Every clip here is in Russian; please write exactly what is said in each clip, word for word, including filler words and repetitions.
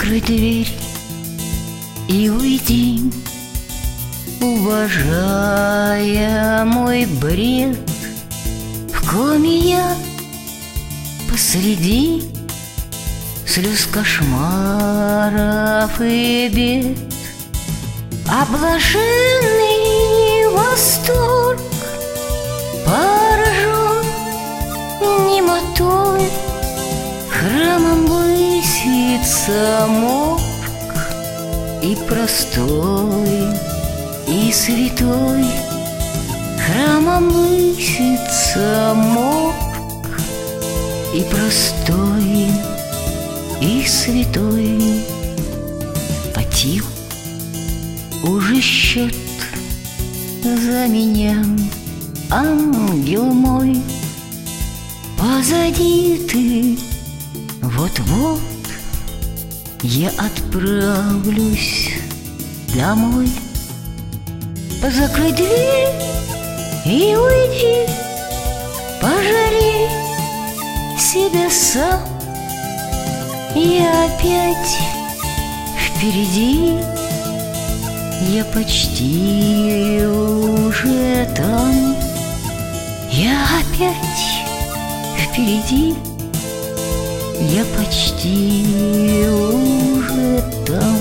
Закрой дверь и уйди, уважая мой бред. В коме я посреди слез, кошмаров и бед. А блаженный восторг поражен немотой. Храмом высится морг, и простой, и святой. Храмом высится морг, и простой, и святой. Потил уже счет за меня, ангел мой. Позади ты, вот-вот я отправлюсь домой. Закрой дверь и уйди, пожалей себя сам. Я опять впереди, я почти уже там. Я опять впереди, я почти уже там.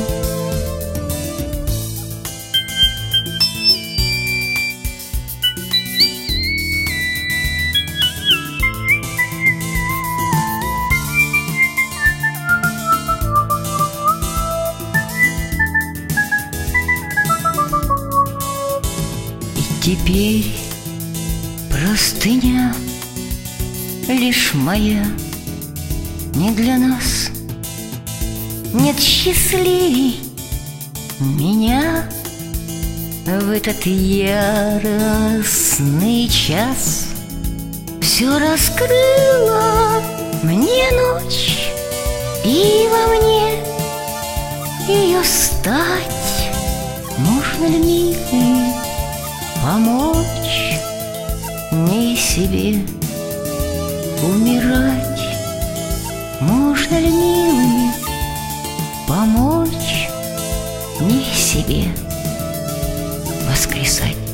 И теперь простыня лишь моя, не для нас. Нет счастливей меня в этот яростный час. Все раскрыла мне ночь, и во мне ее стать. Можно ли, милый, помочь мне и себе умирать? Можно ли, милый, помочь мне и себе воскресать?